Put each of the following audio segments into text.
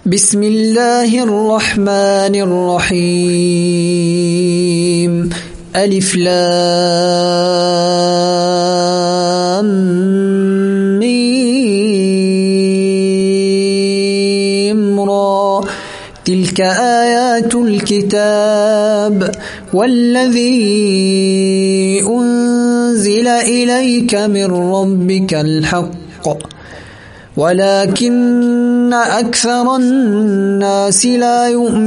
بسم الله الرحمن الرحيم ألف لام ميم را تلك آيات الكتاب والذي أنزل إليك من ربك الحق ولكن أكثر الناس لا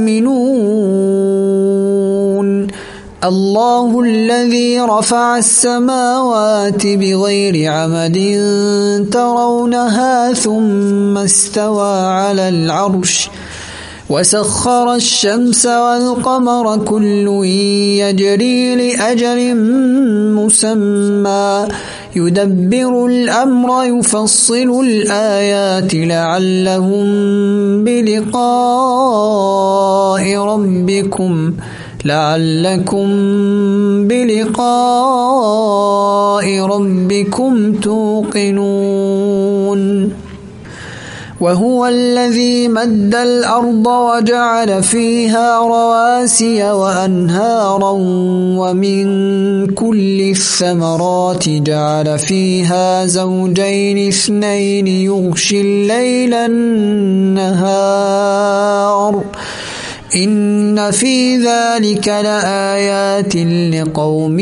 يؤمنون الله الذي رفع السماوات بغير عمد ترونها ثم استوى على العرش وسخر الشمس والقمر كل يجري لأجل مسمى يدبر الأمر يفصل الآيات لعلكم بلقاء ربكم توقنون وهو الذي مد الأرض وجعل فيها رواسي وأنهارا ومن كل الثمرات جعل فيها زوجين اثنين يغشي الليل النهار إن في ذلك لآيات لقوم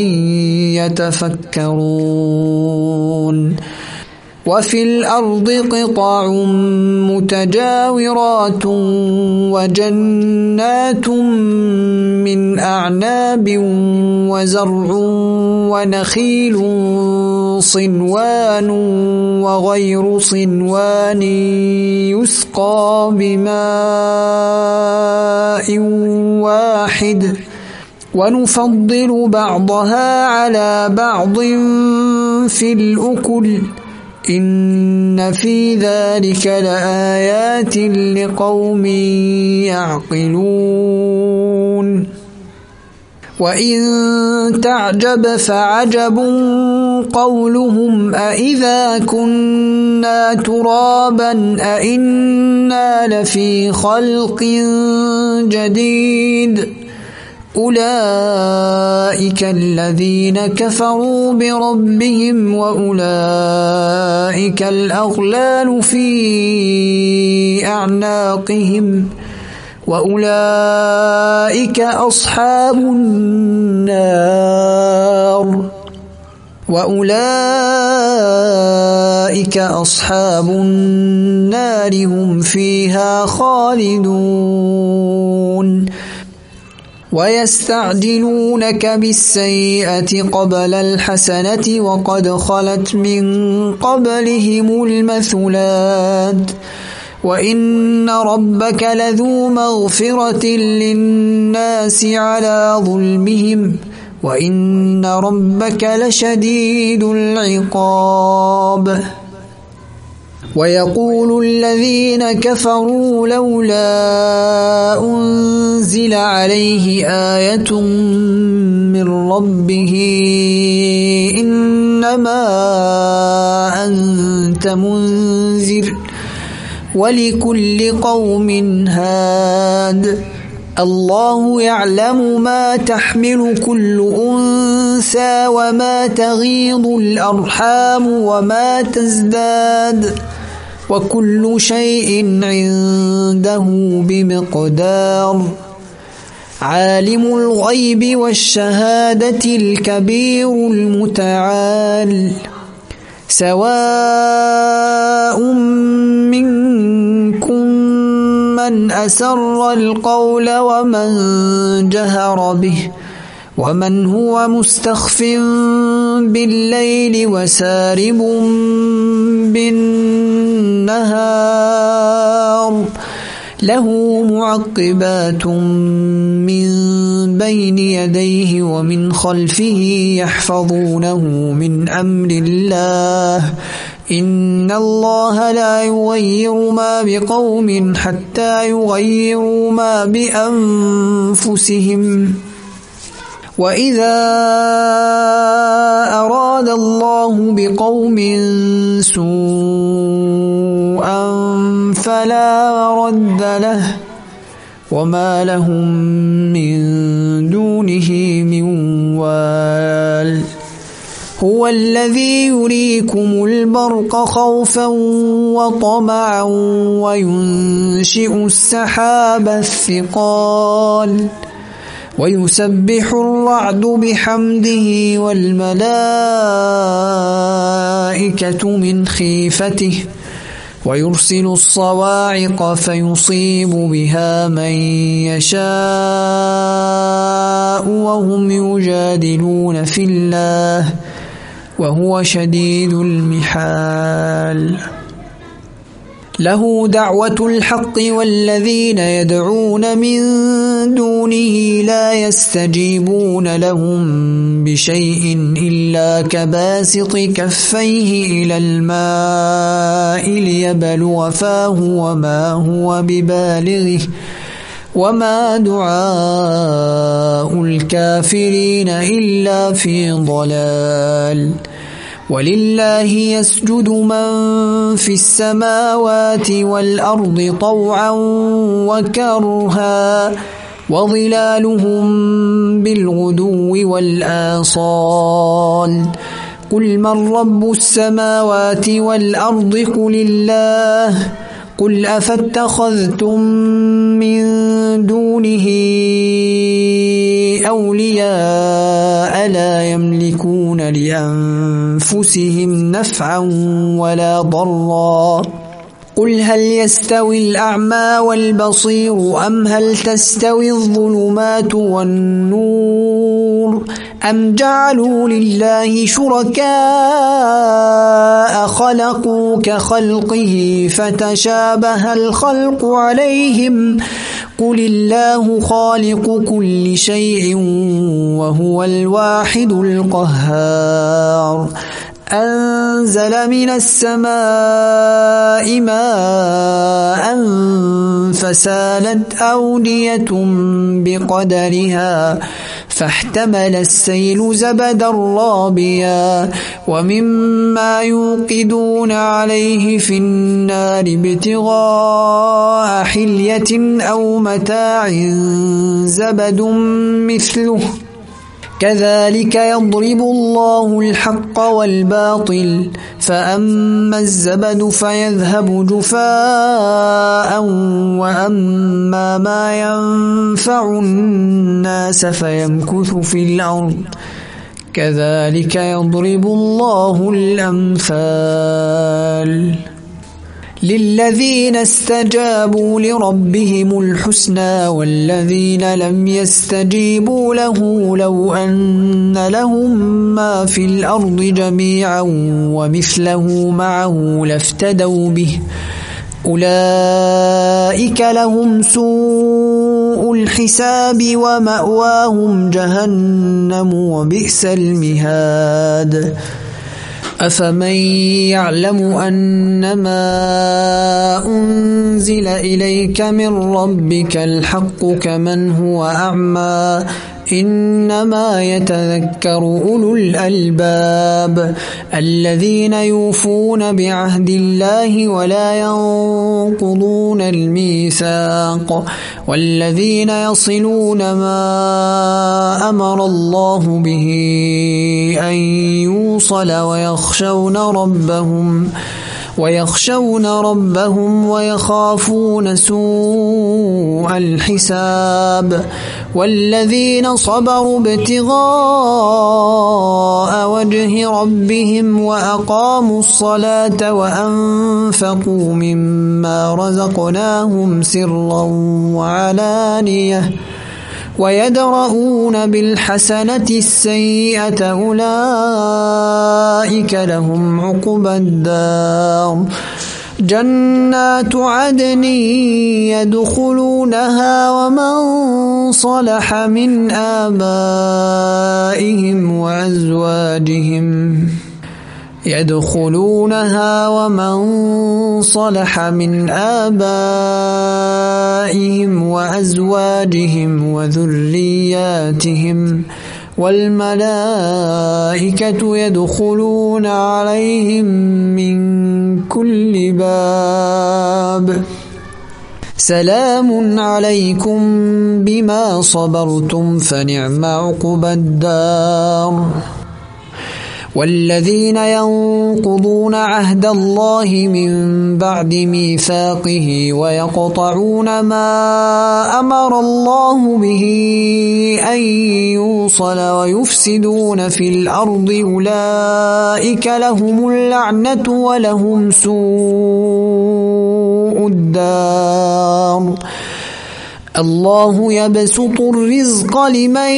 يتفكرون وفي الأرض قطع متجاورات وجنات من أعناب وزرع ونخيل صنوان وغير صنوان يسقى بماء واحد ونفضل بعضها على بعض في الأكل إن في ذلك لآيات لقوم يعقلون وإن تعجب فعجب قولهم أإذا كنا ترابا أإنا لفي خلق جديد أولئك الذين كفروا بربهم وأولئك الأغلال في أعناقهم وأولئك أصحاب النار هم فيها خالدون ويستعجلونك بالسيئة قبل الحسنة وقد خلت من قبلهم المثلات وإن ربك لذو مغفرة للناس على ظلمهم وإن ربك لشديد العقاب ويقول الذين كفروا لولا أنزل عليه آية من ربه إنما أنت منذر ولكل قوم هاد الله يعلم ما تحمل كل أنثى وما تغيض الأرحام وما تزداد وكل شيء عنده بمقدار عالم الغيب والشهادة الكبير المتعال سواء منكم من أسر القول ومن جهر به ومن هو مستخف بالليل وسارب بالنهار له معقبات من بين يديه ومن خلفه يحفظونه من أمر الله إن الله لا يغير ما بقوم حتى يغيروا ما بأنفسهم وإذا أراد الله بقوم سوءا سوءا فلا رد له وما لهم من دونه من وال هو الذي يريكم البرق خوفا وطمعا وينشئ السحاب الثقال ويسبح الرعد بحمده والملائكة من خيفته ويرسل الصواعق فيصيب بها من يشاء وهم يجادلون في الله وهو شديد المحال له دعوة الحق والذين يدعون من دونه لا يستجيبون لهم بشيء إلا كباسط كفيه إلى الماء ليبلغ فاه وما هو ببالغه وما دعاء الكافرين إلا في ضلال ولله يسجد من في السماوات والأرض طوعا وكرها وظلالهم بالغدو والآصال قل من رب السماوات والأرض قل الله قل أفاتخذتم من دونه أولياء لا يملكون لأنفسهم نفعا ولا ضرا قل هل يستوي الأعمى والبصير أم هل تستوي الظلمات والنور أم جعلوا لله شركاء خلقوا كخلقه فتشابه الخلق عليهم قل الله خالق كل شيء وهو الواحد القهار أنزل من السماء ماء فسالت أودية بقدرها فاحتمل السيل زبدا رابيا ومما يوقدون عليه في النار ابتغاء حلية أو متاع زبد مثله كذلك يضرب الله الحق والباطل فأما الزبد فيذهب جفاء وأما ما ينفع الناس فيمكث في الأرض كذلك يضرب الله الأمثال للذين استجابوا لربهم الحسنى والذين لم يستجيبوا له لو أن لهم ما في الأرض جميعا ومثله معه لافتدوا به أولئك لهم سوء الحساب ومأواهم جهنم وبئس المهاد أفمن يعلم أنما أنزل إليك من ربك الحق كمن هو أعمى إنما يتذكر أولو الألباب الذين يوفون بعهد الله ولا ينقضون الميثاق والذين يصلون ما أمر الله به أن يوصل ويخشون ربهم ويخافون سوء الحساب والذين صبروا ابتغاء وجه ربهم وأقاموا الصلاة وأنفقوا مما رزقناهم سرا وعلانية ويدرؤون بالحسنة السيئة أولئك لهم عقبى الدار جنات عدن يدخلونها ومن صلح من آبائهم وأزواجهم وذرياتهم والملائكة يدخلون ويدخلون عليهم من كل باب سلام عليكم بما صبرتم فنعم عقبى الدار والذين ينقضون عهد الله من بعد ميثاقه ويقطعون ما أمر الله به أن يوصل ويفسدون في الأرض أولئك لهم اللعنة ولهم سوء الدار الله يبسط الرزق لمن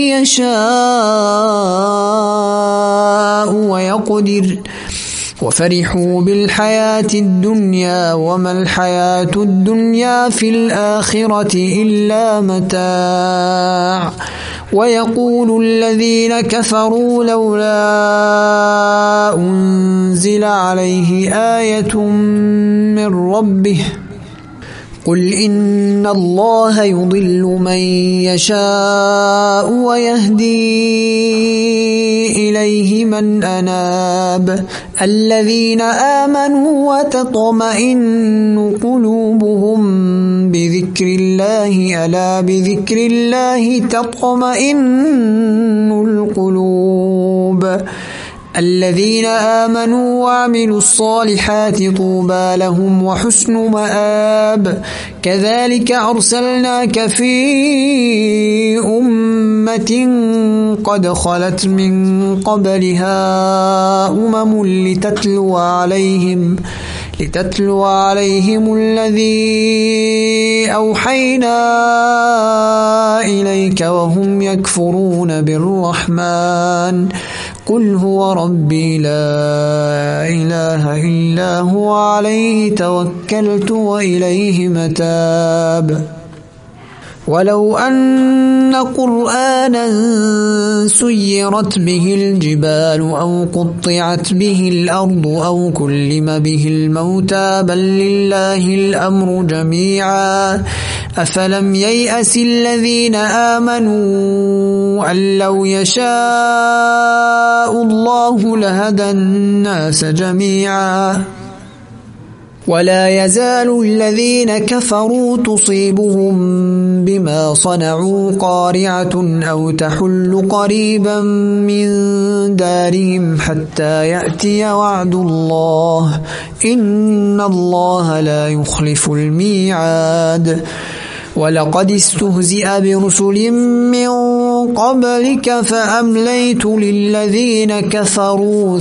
يشاء ويقدر وفرحوا بالحياة الدنيا وما الحياة الدنيا في الآخرة إلا متاع ويقول الذين كفروا لولا أنزل عليه آية من ربه قل إن الله يضل من يشاء ويهدي إليه من أناب الذين آمنوا وتطمئن قلوبهم بذكر الله ألا بذكر الله تطمئن القلوب الذين آمنوا وعملوا الصالحات طوبى لهم وحسن مآب كذلك أرسلناك في أمة قد خلت من قبلها لتتلو عليهم الذي أوحينا إليك وهم يكفرون بالرحمن قل هو ربي لا إله إلا هو عليه توكلت وإليه متاب ولو أن قرآنا سيرت به الجبال أو قطعت به الأرض أو كلم به الموتى بل لله الأمر جميعا أفلم ييأس الذين آمنوا أن لو يشاء الله لهدى الناس جميعا ولا يزال الذين كفروا تصيبهم بما صنعوا قارعة أو تحل قريبا من دارهم حتى يأتي وعد الله إن الله لا يخلف الميعاد ولقد استهزئ برسل من قبلك فأمليت للذين كفروا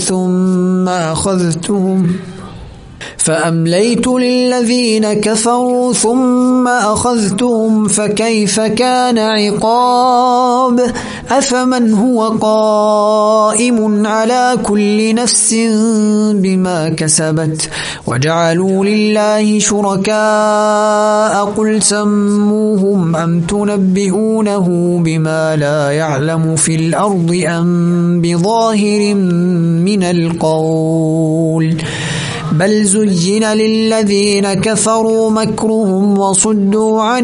ثم أخذتهم فكيف كان عقاب أفمن هو قائم على كل نفس بما كسبت وجعلوا لله شركاء قل سموهم أم تنبئونه بما لا يعلم في الأرض أم بظاهر من القول بل زين للذين كفروا مكرهم وصدوا عن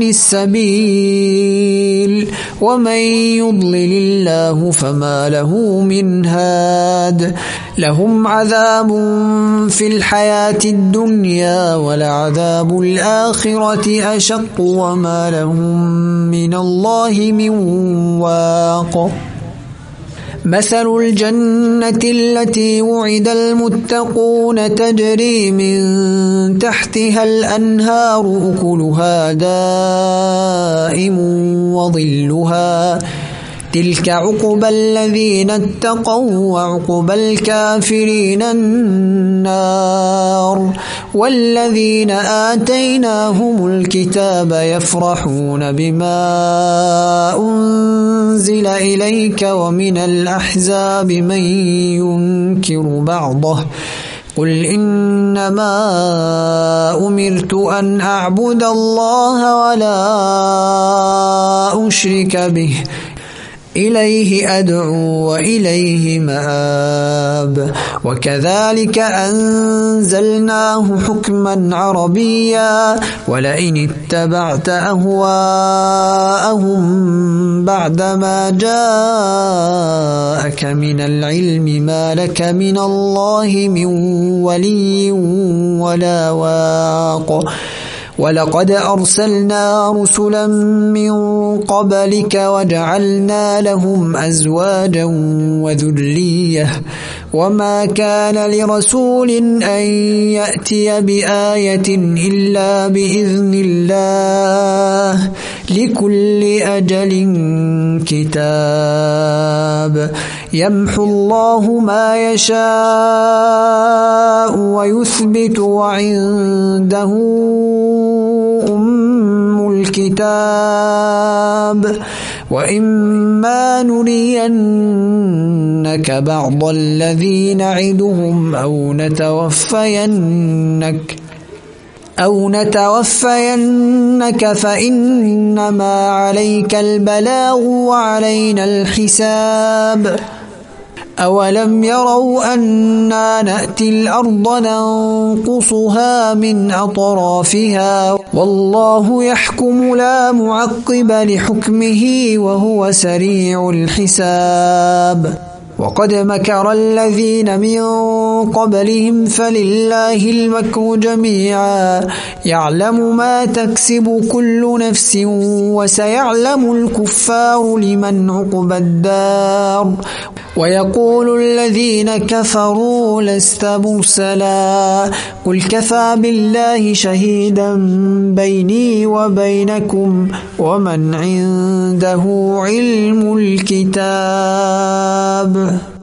السبيل ومن يضلل الله فما له من هاد لهم عذاب في الحياة الدنيا ولعذاب الآخرة أشق وما لهم من الله من واق مثل الجنة التي وعد المتقون تجري من تحتها الأنهار أكلها دائم وظلها تلك عقبى الذين اتقوا وعقبى الكافرين النار والذين آتيناهم الكتاب يفرحون بما أنزل إليك ومن الأحزاب من ينكر بعضه قل إنما أمرت أن أعبد الله ولا أشرك به إليه أدعو وإليه مآب وكذلك أنزلناه حكما عربيا ولئن اتبعت أهواءهم بعدما جاءك من العلم ما لك من الله من ولي ولا واق ولقد أرسلنا رسلا من قبلك وجعلنا لهم أزواجا وذرية وما كان لرسول أن يأتي بآية إلا بإذن الله لكل أجل كتاب يمحو الله ما يشاء ويثبت وعنده أم الكتاب وإما نرينك بعض الذي نعدهم أو نتوفينك فإنما عليك البلاغ وعلينا الحساب أولم يروا أنا نأتي الأرض ننقصها من أطرافها والله يحكم لا معقب لحكمه وهو سريع الحساب وقد مكر الذين من قبلهم فلله المكر جميعا يعلم ما تكسب كل نفس وسيعلم الكفار لمن عقبى الدار ويقول الذين كفروا لست مرسلا قل كفى بالله شهيدا بيني وبينكم ومن عنده علم الكتاب